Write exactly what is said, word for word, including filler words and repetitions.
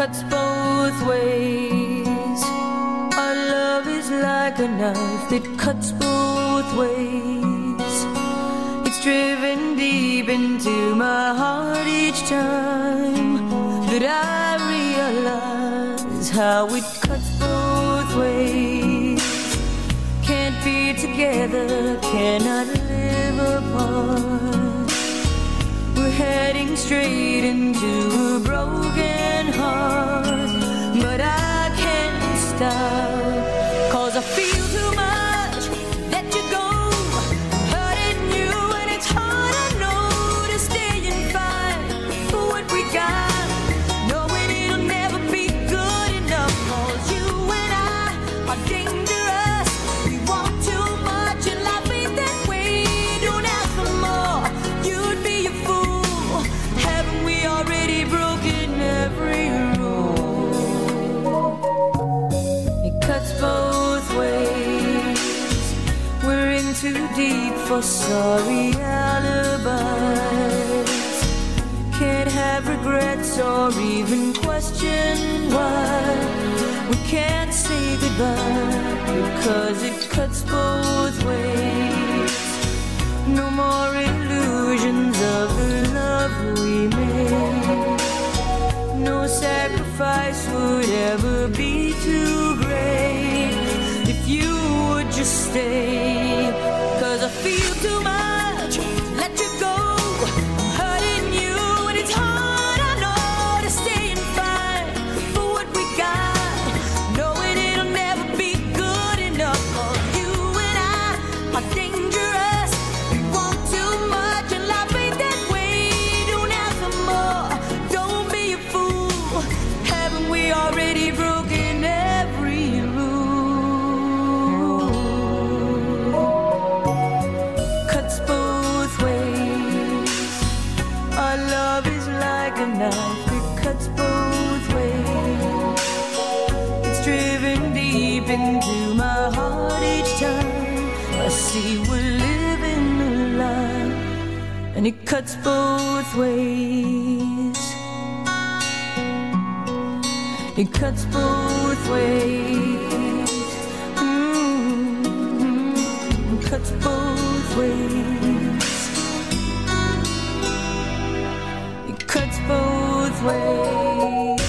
cuts both ways. Our love is like a knife that cuts both ways. It's driven deep into my heart each time that I realize how it cuts both ways. Can't be together, cannot live apart. We're heading straight into a broken heart, but I can't stop, 'cause I feel too much, let you go, hurting you, and it's hard, I know, to stay and fight for what we got, knowing it'll never be good enough, 'cause you and I are dangerous. We want too much and life ain't that way. Don't ask for more, you'd be a fool. Haven't we already broken every rule? It cuts both ways. We're in too deep for sorry alibis. Can't have regrets or even question why. We can't say goodbye because it cuts both ways. No more illusions of the love we made. No sacrifice would ever be too great if you would just stay, 'cause I feel too much, let you go, I'm hurting you, and it's hard, I know, to stay and fight for what we got, knowing it'll never be good enough, 'cause you and I are dangerous. We want too much and life ain't that way. Don't ask for more, don't be a fool. Haven't we already broken every rule? Cuts both ways. Our love is like a knife, it cuts both ways. It's driven deep into my heart each time I see we're living a lie, and it cuts both ways. It cuts both ways. Mm-hmm. It cuts both ways. It cuts both ways.